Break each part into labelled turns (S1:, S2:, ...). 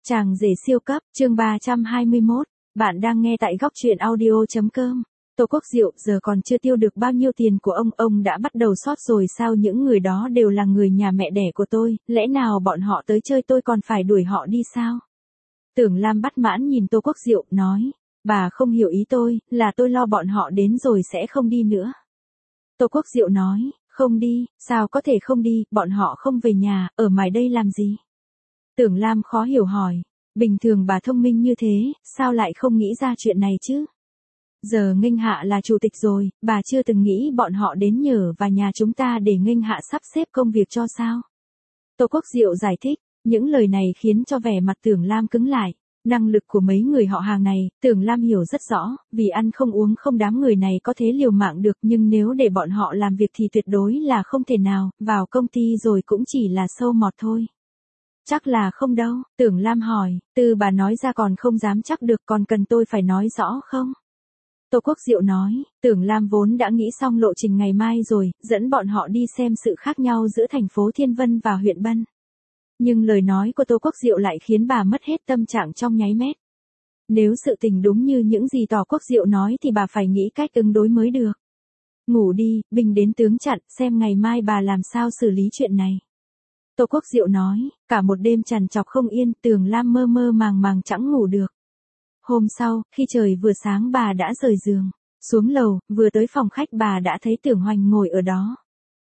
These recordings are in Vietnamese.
S1: Chàng rể siêu cấp, chương 321. Bạn đang nghe tại góc truyện audio.com. Tô Quốc Diệu giờ còn chưa tiêu được bao nhiêu tiền của ông đã bắt đầu sót rồi sao? Những người đó đều là người nhà mẹ đẻ của tôi, lẽ nào bọn họ tới chơi tôi còn phải đuổi họ đi sao? Tưởng Lam bất mãn nhìn Tô Quốc Diệu, nói, bà không hiểu ý tôi, là tôi lo bọn họ đến rồi sẽ không đi nữa. Tô Quốc Diệu nói, không đi, sao có thể không đi, bọn họ không về nhà, ở mãi đây làm gì? Tưởng Lam khó hiểu hỏi, bình thường bà thông minh như thế, sao lại không nghĩ ra chuyện này chứ? Giờ Nghênh Hạ là chủ tịch rồi, bà chưa từng nghĩ bọn họ đến nhờ và nhà chúng ta để Nghênh Hạ sắp xếp công việc cho sao? Tô Quốc Diệu giải thích, những lời này khiến cho vẻ mặt Tưởng Lam cứng lại. Năng lực của mấy người họ hàng này, Tưởng Lam hiểu rất rõ, vì ăn không uống không đám người này có thể liều mạng được, nhưng nếu để bọn họ làm việc thì tuyệt đối là không thể nào, vào công ty rồi cũng chỉ là sâu mọt thôi. Chắc là không đâu, Tưởng Lam hỏi, từ bà nói ra còn không dám chắc được, còn cần tôi phải nói rõ không? Tô Quốc Diệu nói, Tưởng Lam vốn đã nghĩ xong lộ trình ngày mai rồi, dẫn bọn họ đi xem sự khác nhau giữa thành phố Thiên Vân và huyện Bân. Nhưng lời nói của Tô Quốc Diệu lại khiến bà mất hết tâm trạng trong nháy mắt. Nếu sự tình đúng như những gì Tô Quốc Diệu nói thì bà phải nghĩ cách ứng đối mới được. Ngủ đi, binh đến tướng chặn, xem ngày mai bà làm sao xử lý chuyện này. Tô Quốc Diệu nói, cả một đêm trằn trọc không yên, Tưởng Lam mơ mơ màng màng chẳng ngủ được. Hôm sau, khi trời vừa sáng bà đã rời giường, xuống lầu, vừa tới phòng khách bà đã thấy Tưởng Hoành ngồi ở đó.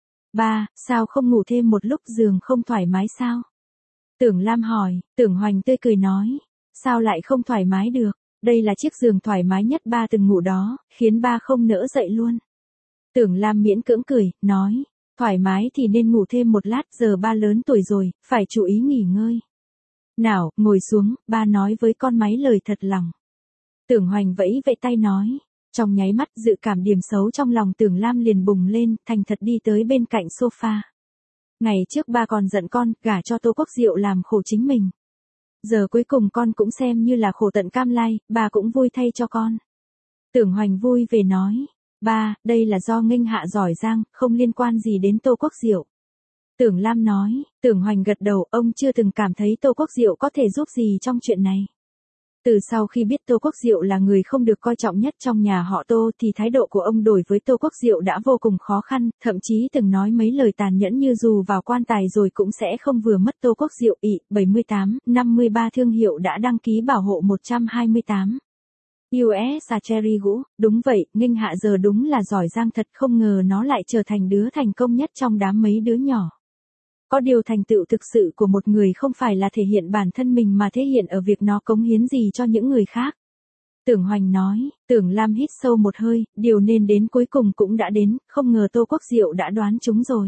S1: Ba, sao không ngủ thêm một lúc, giường không thoải mái sao? Tưởng Lam hỏi, Tưởng Hoành tươi cười nói, sao lại không thoải mái được, đây là chiếc giường thoải mái nhất ba từng ngủ đó, khiến ba không nỡ dậy luôn. Tưởng Lam miễn cưỡng cười, nói, thoải mái thì nên ngủ thêm một lát, giờ ba lớn tuổi rồi, phải chú ý nghỉ ngơi. Nào, ngồi xuống, ba nói với con máy lời thật lòng. Tưởng Hoành vẫy vẫy tay nói, trong nháy mắt dự cảm điểm xấu trong lòng Tưởng Lam liền bùng lên, thành thật đi tới bên cạnh sofa. Ngày trước ba còn giận con, gả cho Tô Quốc Diệu làm khổ chính mình. Giờ cuối cùng con cũng xem như là khổ tận cam lai, ba cũng vui thay cho con. Tưởng Hoành vui về nói, ba, đây là do Nghênh Hạ giỏi giang, không liên quan gì đến Tô Quốc Diệu. Tưởng Lam nói, Tưởng Hoành gật đầu, ông chưa từng cảm thấy Tô Quốc Diệu có thể giúp gì trong chuyện này. Từ sau khi biết Tô Quốc Diệu là người không được coi trọng nhất trong nhà họ Tô thì thái độ của ông đối với Tô Quốc Diệu đã vô cùng khó khăn, thậm chí từng nói mấy lời tàn nhẫn như dù vào quan tài rồi cũng sẽ không vừa mất. Tô Quốc Diệu 78, 53 thương hiệu đã đăng ký bảo hộ 128. US Cherry Gũ, đúng vậy, Nghênh Hạ giờ đúng là giỏi giang thật, không ngờ nó lại trở thành đứa thành công nhất trong đám mấy đứa nhỏ. Có điều thành tựu thực sự của một người không phải là thể hiện bản thân mình mà thể hiện ở việc nó cống hiến gì cho những người khác. Tưởng Hoành nói, Tưởng Lam hít sâu một hơi, điều nên đến cuối cùng cũng đã đến, không ngờ Tô Quốc Diệu đã đoán chúng rồi.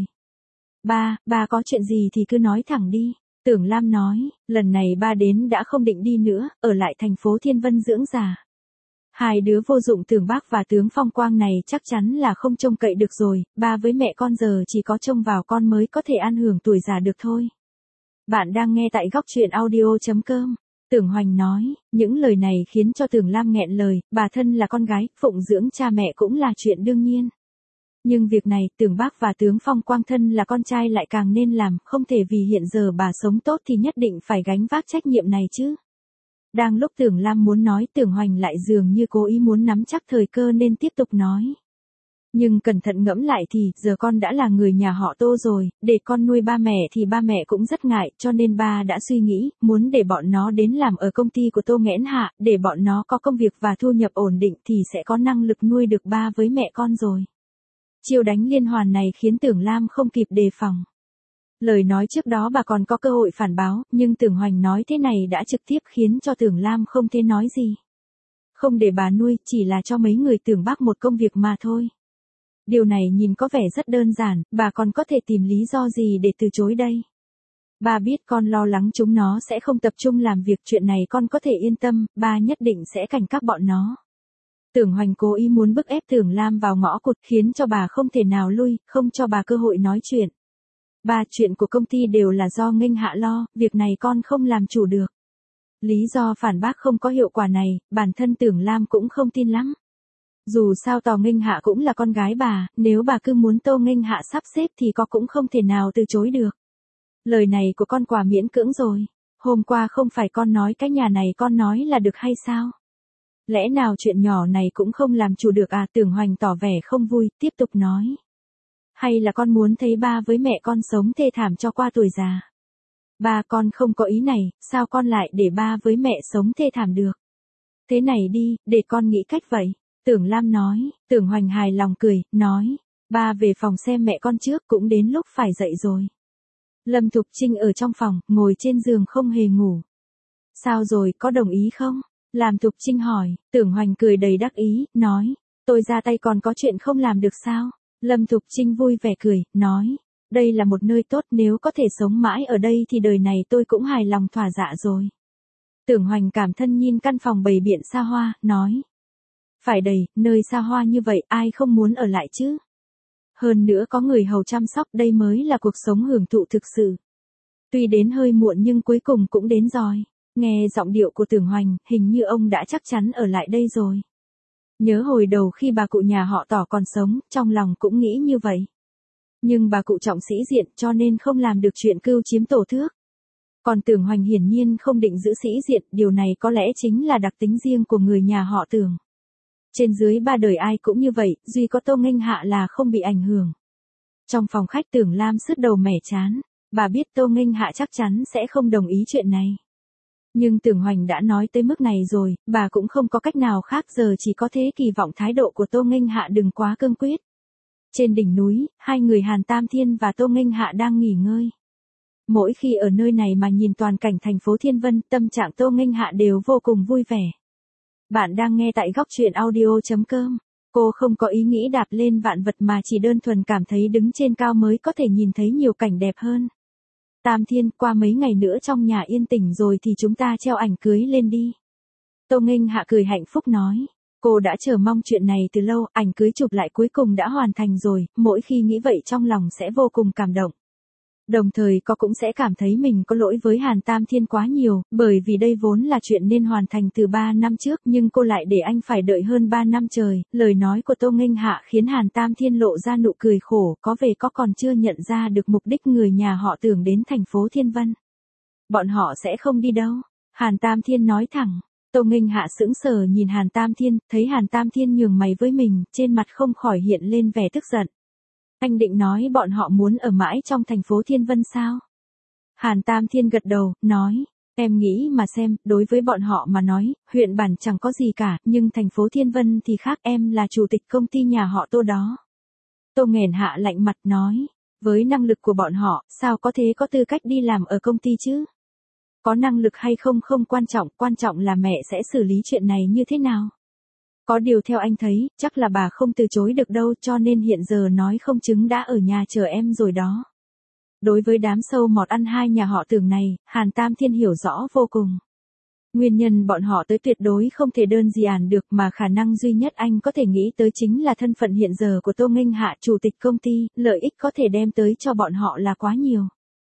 S1: Ba có chuyện gì thì cứ nói thẳng đi. Tưởng Lam nói, lần này ba đến đã không định đi nữa, ở lại thành phố Thiên Vân dưỡng già. Hai đứa vô dụng Tưởng Bác và tướng Phong Quang này chắc chắn là không trông cậy được rồi, ba với mẹ con giờ chỉ có trông vào con mới có thể an hưởng tuổi già được thôi. Bạn đang nghe tại góc truyện audio.com. Tưởng Hoành nói, những lời này khiến cho Tưởng Lam nghẹn lời, bà thân là con gái, phụng dưỡng cha mẹ cũng là chuyện đương nhiên. Nhưng việc này, Tưởng Bác và tướng Phong Quang thân là con trai lại càng nên làm, không thể vì hiện giờ bà sống tốt thì nhất định phải gánh vác trách nhiệm này chứ. Đang lúc Tưởng Lam muốn nói, Tưởng Hoành lại dường như cố ý muốn nắm chắc thời cơ nên tiếp tục nói. Nhưng cẩn thận ngẫm lại thì, giờ con đã là người nhà họ Tô rồi, để con nuôi ba mẹ thì ba mẹ cũng rất ngại, cho nên ba đã suy nghĩ, muốn để bọn nó đến làm ở công ty của Tô Nghẽn Hạ, để bọn nó có công việc và thu nhập ổn định thì sẽ có năng lực nuôi được ba với mẹ con rồi. Chiêu đánh liên hoàn này khiến Tưởng Lam không kịp đề phòng. Lời nói trước đó bà còn có cơ hội phản báo, nhưng Tưởng Hoành nói thế này đã trực tiếp khiến cho Tưởng Lam không thể nói gì. Không để bà nuôi, chỉ là cho mấy người Tưởng Bác một công việc mà thôi. Điều này nhìn có vẻ rất đơn giản, bà còn có thể tìm lý do gì để từ chối đây? Bà biết con lo lắng chúng nó sẽ không tập trung làm việc, chuyện này con có thể yên tâm, ba nhất định sẽ cảnh các bọn nó. Tưởng Hoành cố ý muốn bức ép Tưởng Lam vào ngõ cụt khiến cho bà không thể nào lui, không cho bà cơ hội nói chuyện. Ba, chuyện của công ty đều là do Nghênh Hạ lo, việc này con không làm chủ được. Lý do phản bác không có hiệu quả này, bản thân Tưởng Lam cũng không tin lắm. Dù sao Tò Nghênh Hạ cũng là con gái bà, nếu bà cứ muốn Tô Nghênh Hạ sắp xếp thì có cũng không thể nào từ chối được. Lời này của con quả miễn cưỡng rồi. Hôm qua không phải con nói cái nhà này con nói là được hay sao? Lẽ nào chuyện nhỏ này cũng không làm chủ được à? Tưởng Hoành tỏ vẻ không vui, tiếp tục nói. Hay là con muốn thấy ba với mẹ con sống thê thảm cho qua tuổi già? Ba con không có ý này, sao con lại để ba với mẹ sống thê thảm được? Thế này đi, để con nghĩ cách vậy. Tưởng Lam nói, Tưởng Hoành hài lòng cười, nói. Ba về phòng xem mẹ con trước, cũng đến lúc phải dậy rồi. Lâm Thục Trinh ở trong phòng, ngồi trên giường không hề ngủ. Sao rồi, có đồng ý không? Làm Thục Trinh hỏi, Tưởng Hoành cười đầy đắc ý, nói. Tôi ra tay còn có chuyện không làm được sao? Lâm Thục Trinh vui vẻ cười, nói. Đây là một nơi tốt, nếu có thể sống mãi ở đây thì đời này tôi cũng hài lòng thỏa dạ rồi. Tưởng Hoành cảm thân nhìn căn phòng bày biện xa hoa, nói. Phải đầy, nơi xa hoa như vậy ai không muốn ở lại chứ? Hơn nữa có người hầu chăm sóc, đây mới là cuộc sống hưởng thụ thực sự. Tuy đến hơi muộn nhưng cuối cùng cũng đến rồi. Nghe giọng điệu của Tưởng Hoành, hình như ông đã chắc chắn ở lại đây rồi. Nhớ hồi đầu khi bà cụ nhà họ Tỏ còn sống, trong lòng cũng nghĩ như vậy. Nhưng bà cụ trọng sĩ diện cho nên không làm được chuyện cưu chiếm tổ thước. Còn Tưởng Hoành hiển nhiên không định giữ sĩ diện, điều này có lẽ chính là đặc tính riêng của người nhà họ Tưởng. Trên dưới ba đời ai cũng như vậy, duy có Tô Nghênh Hạ là không bị ảnh hưởng. Trong phòng khách Tưởng Lam sứt đầu mẻ chán, bà biết Tô Nghênh Hạ chắc chắn sẽ không đồng ý chuyện này. Nhưng Tưởng Hoành đã nói tới mức này rồi, bà cũng không có cách nào khác, giờ chỉ có thế kỳ vọng thái độ của Tô Nghênh Hạ đừng quá cương quyết. Trên đỉnh núi, hai người Hàn Tam Thiên và Tô Nghênh Hạ đang nghỉ ngơi. Mỗi khi ở nơi này mà nhìn toàn cảnh thành phố Thiên Vân, tâm trạng Tô Nghênh Hạ đều vô cùng vui vẻ. Bạn đang nghe tại góc truyện audio.com. Cô không có ý nghĩ đạp lên vạn vật mà chỉ đơn thuần cảm thấy đứng trên cao mới có thể nhìn thấy nhiều cảnh đẹp hơn. Tam Thiên, qua mấy ngày nữa trong nhà yên tĩnh rồi thì chúng ta treo ảnh cưới lên đi. Tô Nghênh Hạ cười hạnh phúc nói. Cô đã chờ mong chuyện này từ lâu, ảnh cưới chụp lại cuối cùng đã hoàn thành rồi, mỗi khi nghĩ vậy trong lòng sẽ vô cùng cảm động. Đồng thời cô cũng sẽ cảm thấy mình có lỗi với Hàn Tam Thiên quá nhiều, bởi vì đây vốn là chuyện nên hoàn thành từ 3 năm trước nhưng cô lại để anh phải đợi hơn 3 năm trời. Lời nói của Tô Nghênh Hạ khiến Hàn Tam Thiên lộ ra nụ cười khổ, có vẻ có còn chưa nhận ra được mục đích người nhà họ Tưởng đến thành phố Thiên Vân. Bọn họ sẽ không đi đâu. Hàn Tam Thiên nói thẳng. Tô Nghênh Hạ sững sờ nhìn Hàn Tam Thiên, thấy Hàn Tam Thiên nhường mày với mình, trên mặt không khỏi hiện lên vẻ tức giận. Anh định nói bọn họ muốn ở mãi trong thành phố Thiên Vân sao? Hàn Tam Thiên gật đầu, nói, em nghĩ mà xem, đối với bọn họ mà nói, huyện bản chẳng có gì cả, nhưng thành phố Thiên Vân thì khác, em là chủ tịch công ty nhà họ Tô đó. Tô Nghênh Hạ lạnh mặt nói, với năng lực của bọn họ, sao có thế có tư cách đi làm ở công ty chứ? Có năng lực hay không không quan trọng là mẹ sẽ xử lý chuyện này như thế nào? Có điều theo anh thấy, chắc là bà không từ chối được đâu, cho nên hiện giờ nói không chứng đã ở nhà chờ em rồi đó. Đối với đám sâu mọt ăn hai nhà họ Tưởng này, Hàn Tam Thiên hiểu rõ vô cùng. Nguyên nhân bọn họ tới tuyệt đối không thể đơn giản được, mà khả năng duy nhất anh có thể nghĩ tới chính là thân phận hiện giờ của Tô Nghênh Hạ, chủ tịch công ty, lợi ích có thể đem tới cho bọn họ là quá nhiều.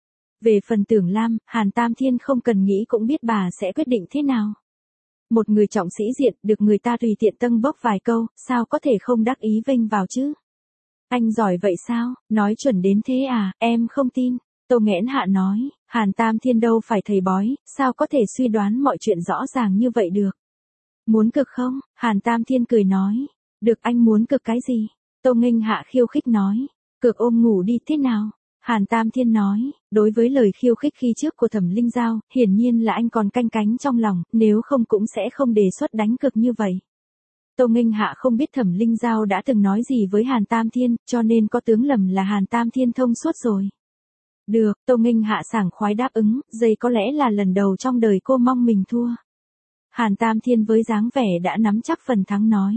S1: Về phần Tưởng Lam, Hàn Tam Thiên không cần nghĩ cũng biết bà sẽ quyết định thế nào. Một người trọng sĩ diện, được người ta tùy tiện tâng bốc vài câu, sao có thể không đắc ý vênh vào chứ? Anh giỏi vậy sao, nói chuẩn đến thế à, em không tin. Tô Nghẽn Hạ nói, Hàn Tam Thiên đâu phải thầy bói, sao có thể suy đoán mọi chuyện rõ ràng như vậy được. Muốn cực không? Hàn Tam Thiên cười nói, được, anh muốn cực cái gì? Tô Nghênh Hạ khiêu khích nói, cực ôm ngủ đi thế nào? Hàn Tam Thiên nói, đối với lời khiêu khích khi trước của Thẩm Linh Giao, hiển nhiên là anh còn canh cánh trong lòng, nếu không cũng sẽ không đề xuất đánh cược như vậy. Tô Nghênh Hạ không biết Thẩm Linh Giao đã từng nói gì với Hàn Tam Thiên, cho nên có tướng lầm là Hàn Tam Thiên thông suốt rồi. Được, Tô Nghênh Hạ sảng khoái đáp ứng, đây có lẽ là lần đầu trong đời cô mong mình thua. Hàn Tam Thiên với dáng vẻ đã nắm chắc phần thắng nói.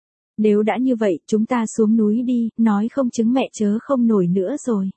S1: Nếu đã như vậy, chúng ta xuống núi đi, nói không chứng mẹ chớ không nổi nữa rồi.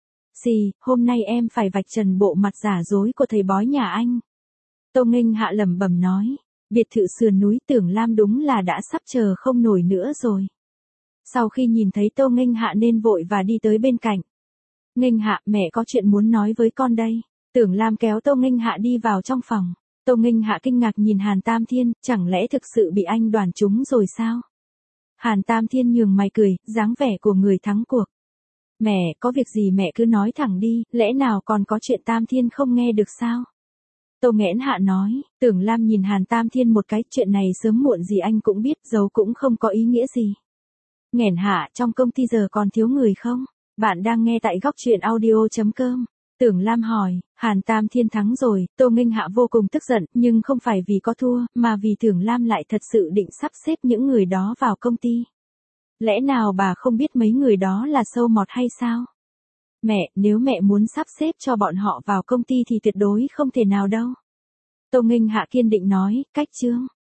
S1: Gì, hôm nay em phải vạch trần bộ mặt giả dối của thầy bói nhà anh. Tô Nghênh Hạ lẩm bẩm nói, biệt thự sườn núi Tưởng Lam đúng là đã sắp chờ không nổi nữa rồi. Sau khi nhìn thấy Tô Nghênh Hạ nên vội và đi tới bên cạnh. Nghênh Hạ, mẹ có chuyện muốn nói với con đây. Tưởng Lam kéo Tô Nghênh Hạ đi vào trong phòng. Tô Nghênh Hạ kinh ngạc nhìn Hàn Tam Thiên, chẳng lẽ thực sự bị anh đoán trúng rồi sao? Hàn Tam Thiên nhường mày cười, dáng vẻ của người thắng cuộc. Mẹ, có việc gì mẹ cứ nói thẳng đi, lẽ nào còn có chuyện Tam Thiên không nghe được sao? Tô Nghẽn Hạ nói, Tưởng Lam nhìn Hàn Tam Thiên một cái, chuyện này sớm muộn gì anh cũng biết, giấu cũng không có ý nghĩa gì. Nghẽn Hạ, trong công ty giờ còn thiếu người không? Bạn đang nghe tại góc truyện audio.com. Tưởng Lam hỏi, Hàn Tam Thiên thắng rồi, Tô Nghênh Hạ vô cùng tức giận, nhưng không phải vì có thua, mà vì Tưởng Lam lại thật sự định sắp xếp những người đó vào công ty. Lẽ nào bà không biết mấy người đó là sâu mọt hay sao? Mẹ, nếu mẹ muốn sắp xếp cho bọn họ vào công ty thì tuyệt đối không thể nào đâu. Tô Nghênh Hạ kiên định nói, cách Trương.